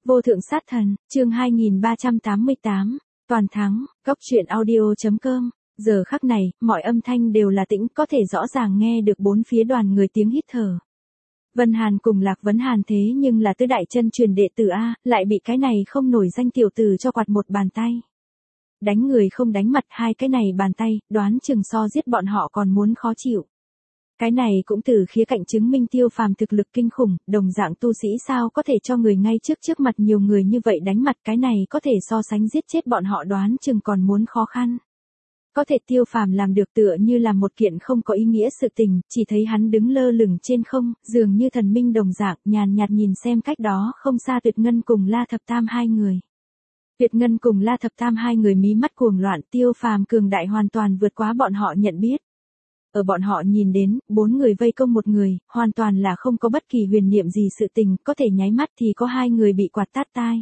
Vô thượng sát thần, chương 2388, toàn thắng, góc truyện audio.com. Giờ khắc này, mọi âm thanh đều là tĩnh, có thể rõ ràng nghe được bốn phía đoàn người tiếng hít thở. Vân Hàn cùng Lạc Vấn Hàn thế nhưng là tứ đại chân truyền đệ tử A, lại bị cái này không nổi danh tiểu tử cho quạt một bàn tay. Đánh người không đánh mặt, hai cái này bàn tay, đoán chừng so giết bọn họ còn muốn khó chịu. Cái này cũng từ khía cạnh chứng minh Tiêu Phàm thực lực kinh khủng, đồng dạng tu sĩ sao có thể cho người ngay trước mặt nhiều người như vậy đánh mặt, cái này có thể so sánh giết chết bọn họ đoán chừng còn muốn khó khăn. Có thể Tiêu Phàm làm được tựa như là một kiện không có ý nghĩa sự tình, chỉ thấy hắn đứng lơ lửng trên không, dường như thần minh đồng dạng, nhàn nhạt nhìn xem cách đó không xa Tuyệt Ngân cùng La Thập Tam hai người. Tuyệt Ngân cùng La Thập Tam hai người mí mắt cuồng loạn, Tiêu Phàm cường đại hoàn toàn vượt quá bọn họ nhận biết. Ở bọn họ nhìn đến, bốn người vây công một người, hoàn toàn là không có bất kỳ huyền niệm gì sự tình, có thể nháy mắt thì có hai người bị quạt tát tai.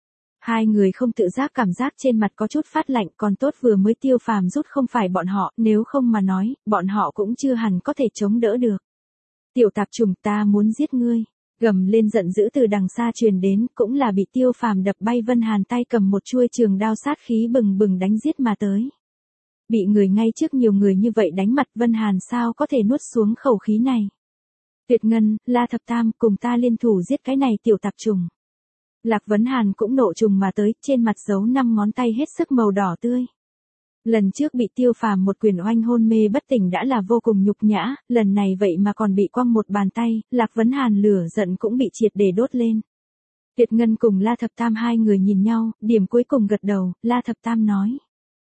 Hai người không tự giác cảm giác trên mặt có chút phát lạnh, còn tốt vừa mới Tiêu Phàm rút không phải bọn họ, nếu không mà nói, bọn họ cũng chưa hẳn có thể chống đỡ được. Tiểu tạp trùng, ta muốn giết ngươi. Gầm lên giận dữ từ đằng xa truyền đến, cũng là bị Tiêu Phàm đập bay. Vân Hàn tay cầm một chuôi trường đao sát khí bừng bừng đánh giết mà tới. Bị người ngay trước nhiều người như vậy đánh mặt, Vân Hàn sao có thể nuốt xuống khẩu khí này. Tuyệt Ngân, La Thập Tam, cùng ta liên thủ giết cái này tiểu tạp trùng. Lạc Vấn Hàn cũng nộ trùng mà tới, trên mặt giấu 5 ngón tay hết sức màu đỏ tươi. Lần trước bị Tiêu Phàm một quyền oanh hôn mê bất tỉnh đã là vô cùng nhục nhã, lần này vậy mà còn bị quăng một bàn tay, Lạc Vấn Hàn lửa giận cũng bị triệt để đốt lên. Tuyệt Ngân cùng La Thập Tam hai người nhìn nhau, điểm cuối cùng gật đầu, La Thập Tam nói.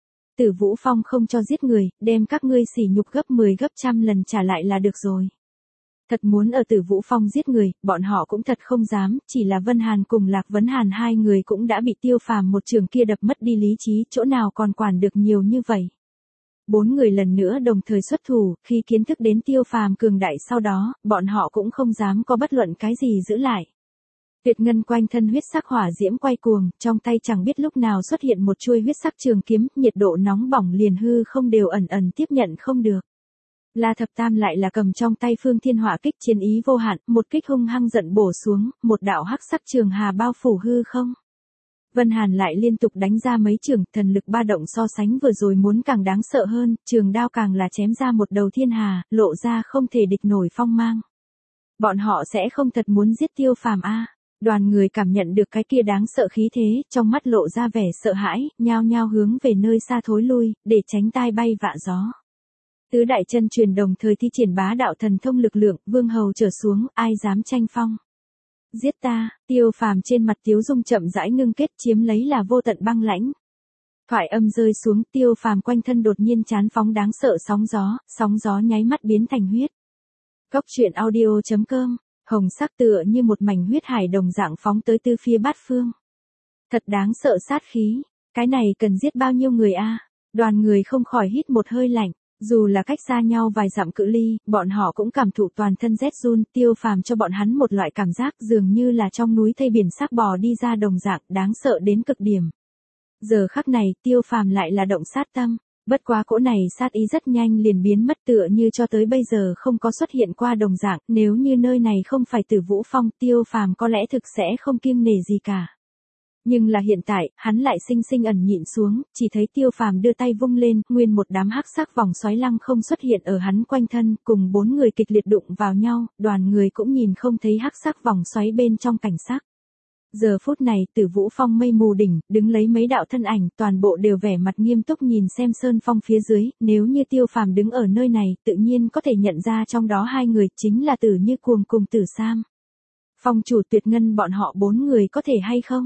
Tử Vũ Phong không cho giết người, đem các ngươi sỉ nhục gấp 10 gấp trăm lần trả lại là được rồi. Thật muốn ở Tử Vũ Phong giết người, bọn họ cũng thật không dám, chỉ là Vân Hàn cùng Lạc Vấn Hàn hai người cũng đã bị Tiêu Phàm một trường kia đập mất đi lý trí, chỗ nào còn quản được nhiều như vậy. Bốn người lần nữa đồng thời xuất thủ, khi kiến thức đến Tiêu Phàm cường đại sau đó, bọn họ cũng không dám có bất luận cái gì giữ lại. Tuyệt Ngân quanh thân huyết sắc hỏa diễm quay cuồng, trong tay chẳng biết lúc nào xuất hiện một chuôi huyết sắc trường kiếm, nhiệt độ nóng bỏng liền hư không đều ẩn tiếp nhận không được. La Thập Tam lại là cầm trong tay Phương Thiên Hỏa Kích, chiến ý vô hạn, một kích hung hăng giận bổ xuống, một đạo hắc sắc trường hà bao phủ hư không. Vân Hàn lại liên tục đánh ra mấy trường, thần lực ba động so sánh vừa rồi muốn càng đáng sợ hơn, trường đao càng là chém ra một đầu thiên hà, lộ ra không thể địch nổi phong mang. Bọn họ sẽ không thật muốn giết Tiêu Phàm a? Đoàn người cảm nhận được cái kia đáng sợ khí thế, trong mắt lộ ra vẻ sợ hãi, nhao nhao hướng về nơi xa thối lui, để tránh tai bay vạ gió. Tứ đại chân truyền đồng thời thi triển bá đạo thần thông lực lượng, vương hầu trở xuống, ai dám tranh phong. Giết ta, Tiêu Phàm trên mặt tiếu dung chậm rãi ngưng kết, chiếm lấy là vô tận băng lãnh. Thoại âm rơi xuống, Tiêu Phàm quanh thân đột nhiên chán phóng đáng sợ sóng gió nháy mắt biến thành huyết. Góc truyện audio.com, hồng sắc tựa như một mảnh huyết hải đồng dạng phóng tới tư phía bát phương. Thật đáng sợ sát khí, cái này cần giết bao nhiêu người a? Đoàn người không khỏi hít một hơi lạnh. Dù là cách xa nhau vài dặm cự ly, bọn họ cũng cảm thụ toàn thân rét run, Tiêu Phàm cho bọn hắn một loại cảm giác dường như là trong núi thây biển sắc bò đi ra đồng dạng, đáng sợ đến cực điểm. Giờ khắc này, Tiêu Phàm lại là động sát tâm, bất quá cỗ này sát ý rất nhanh liền biến mất tựa như cho tới bây giờ không có xuất hiện qua đồng dạng, nếu như nơi này không phải Tử Vũ Phong, Tiêu Phàm có lẽ thực sẽ không kiêng nể gì cả. Nhưng là hiện tại, hắn lại sinh ẩn nhịn xuống, chỉ thấy Tiêu Phàm đưa tay vung lên, nguyên một đám hắc sắc vòng xoáy lăng không xuất hiện ở hắn quanh thân, cùng bốn người kịch liệt đụng vào nhau, đoàn người cũng nhìn không thấy hắc sắc vòng xoáy bên trong cảnh sắc. Giờ phút này, Tử Vũ Phong mây mù đỉnh, đứng lấy mấy đạo thân ảnh, toàn bộ đều vẻ mặt nghiêm túc nhìn xem sơn phong phía dưới, nếu như Tiêu Phàm đứng ở nơi này, tự nhiên có thể nhận ra trong đó hai người chính là Tử Như Cuồng cùng Tử Sam. Phong chủ Tuyệt Ngân bọn họ bốn người có thể hay không?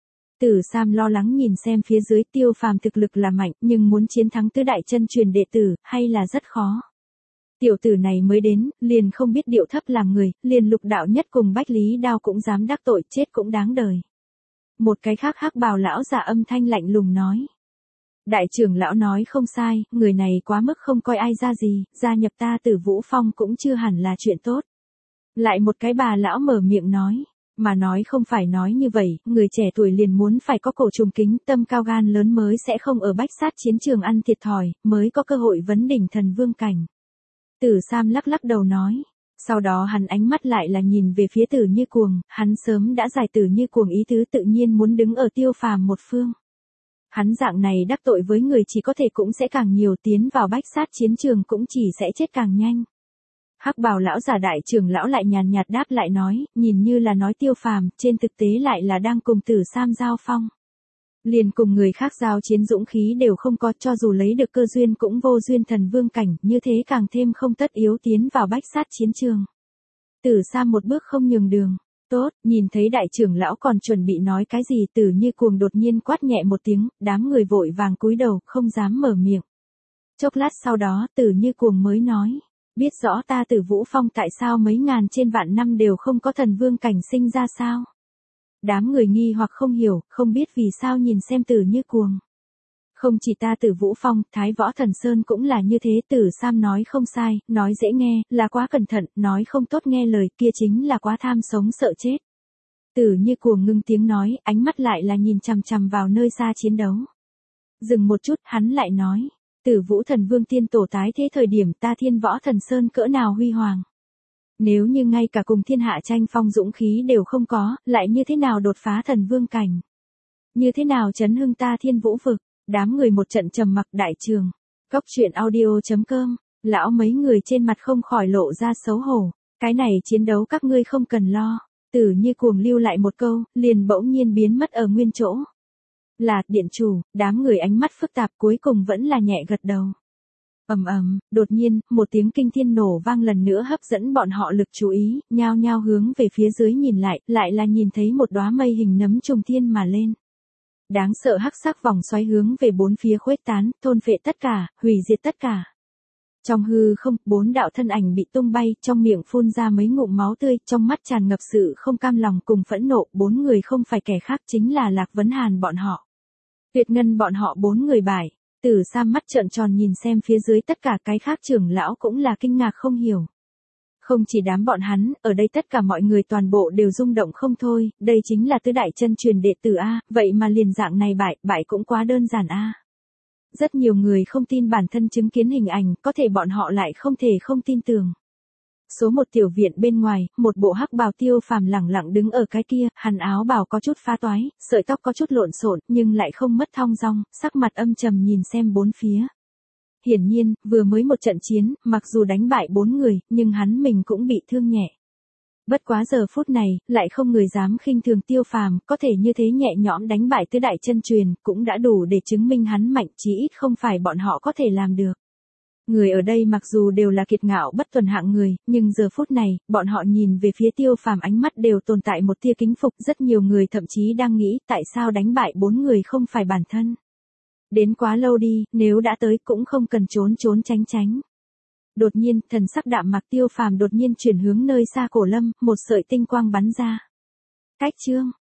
Tử Sam lo lắng nhìn xem phía dưới, Tiêu Phàm thực lực là mạnh, nhưng muốn chiến thắng tứ đại chân truyền đệ tử, hay là rất khó. Tiểu tử này mới đến, liền không biết điệu thấp làm người, liền Lục đạo nhất cùng Bách Lý Đao cũng dám đắc tội, chết cũng đáng đời. Một cái khác hắc bào lão giả âm thanh lạnh lùng nói. Đại trưởng lão nói không sai, người này quá mức không coi ai ra gì, gia nhập ta Tử Vũ Phong cũng chưa hẳn là chuyện tốt. Lại một cái bà lão mở miệng nói. Mà nói không phải nói như vậy, người trẻ tuổi liền muốn phải có cổ trùng kính, tâm cao gan lớn mới sẽ không ở bách sát chiến trường ăn thiệt thòi, mới có cơ hội vấn đỉnh thần vương cảnh. Tử Sam lắc đầu nói, Sau đó hắn ánh mắt lại là nhìn về phía Tử Như Cuồng, hắn sớm đã giải Tử Như Cuồng ý tứ tự nhiên muốn đứng ở Tiêu Phàm một phương. Hắn dạng này đắc tội với người chỉ có thể cũng sẽ càng nhiều, tiến vào bách sát chiến trường cũng chỉ sẽ chết càng nhanh. Hắc bào lão giả đại trưởng lão lại nhàn nhạt đáp lại nói, nhìn như là nói Tiêu Phàm, trên thực tế lại là đang cùng Tử Sam giao phong. Liền cùng người khác giao chiến dũng khí đều không có, cho dù lấy được cơ duyên cũng vô duyên thần vương cảnh, như thế càng thêm không tất yếu tiến vào bách sát chiến trường. Tử Sam một bước không nhường đường. Tốt, nhìn thấy đại trưởng lão còn chuẩn bị nói cái gì, Tử Như Cuồng đột nhiên quát nhẹ một tiếng, đám người vội vàng cúi đầu, không dám mở miệng. Chốc lát sau đó, Tử Như Cuồng mới nói, biết rõ ta Tử Vũ Phong tại sao mấy ngàn trên vạn năm đều không có thần vương cảnh sinh ra sao? Đám người nghi hoặc không hiểu, không biết vì sao nhìn xem Tử Như Cuồng. Không chỉ ta Tử Vũ Phong, Thái Võ Thần Sơn cũng là như thế. Tử Sam nói không sai, nói dễ nghe, là quá cẩn thận, nói không tốt nghe lời, kia chính là quá tham sống sợ chết. Tử Như Cuồng ngưng tiếng nói, ánh mắt lại là nhìn chằm chằm vào nơi xa chiến đấu. Dừng một chút, hắn lại nói, Tử Vũ Thần Vương tiên tổ tái thế thời điểm ta Thiên Võ Thần Sơn cỡ nào huy hoàng. Nếu như ngay cả cùng thiên hạ tranh phong dũng khí đều không có, lại như thế nào đột phá thần vương cảnh? Như thế nào chấn hưng ta Thiên Vũ vực? Đám người một trận trầm mặc. Đại trường. Góc truyện audio.com. Lão mấy người trên mặt không khỏi lộ ra xấu hổ. Cái này chiến đấu các ngươi không cần lo. Tử Như Cuồng lưu lại một câu, liền bỗng nhiên biến mất ở nguyên chỗ. Là, điện chủ. Đám người ánh mắt phức tạp cuối cùng vẫn là nhẹ gật đầu. Đột nhiên, một tiếng kinh thiên nổ vang lần nữa hấp dẫn bọn họ lực chú ý, nhao nhao hướng về phía dưới nhìn lại là nhìn thấy một đóa mây hình nấm trùng thiên mà lên. Đáng sợ hắc sắc vòng xoáy hướng về bốn phía khuếch tán, thôn phệ tất cả, hủy diệt tất cả. Trong hư không, 4 đạo thân ảnh bị tung bay, trong miệng phun ra mấy ngụm máu tươi, trong mắt tràn ngập sự không cam lòng cùng phẫn nộ. 4 người không phải kẻ khác, chính là Lạc Vấn Hàn bọn họ. Tuyệt Ngân bọn họ 4 người bại. Tử Sam mắt trợn tròn nhìn xem phía dưới tất cả cái khác trưởng lão cũng là kinh ngạc không hiểu. Không chỉ đám bọn hắn, ở đây tất cả mọi người toàn bộ đều rung động không thôi, đây chính là tứ đại chân truyền đệ tử A, vậy mà liền dạng này bại cũng quá đơn giản A. Rất nhiều người không tin bản thân chứng kiến hình ảnh, có thể bọn họ lại không thể không tin tưởng. Số một tiểu viện bên ngoài, một bộ hắc bào Tiêu Phàm lẳng lặng đứng ở cái kia, hắn áo bào có chút phá toái, sợi tóc có chút lộn xộn, nhưng lại không mất thong dong, sắc mặt âm trầm nhìn xem bốn phía. Hiển nhiên, vừa mới một trận chiến, mặc dù đánh bại 4 người, nhưng hắn mình cũng bị thương nhẹ. Bất quá giờ phút này, lại không người dám khinh thường Tiêu Phàm, có thể như thế nhẹ nhõm đánh bại tứ đại chân truyền, cũng đã đủ để chứng minh hắn mạnh, chí ít không phải bọn họ có thể làm được. Người ở đây mặc dù đều là kiệt ngạo bất tuần hạng người, nhưng giờ phút này, bọn họ nhìn về phía Tiêu Phàm ánh mắt đều tồn tại một tia kính phục, rất nhiều người thậm chí đang nghĩ tại sao đánh bại 4 người không phải bản thân. Đến quá lâu đi, nếu đã tới cũng không cần trốn tránh. Đột nhiên, thần sắc đạm mạc Tiêu Phàm đột nhiên chuyển hướng nơi xa Cổ Lâm, một sợi tinh quang bắn ra. Cách chương.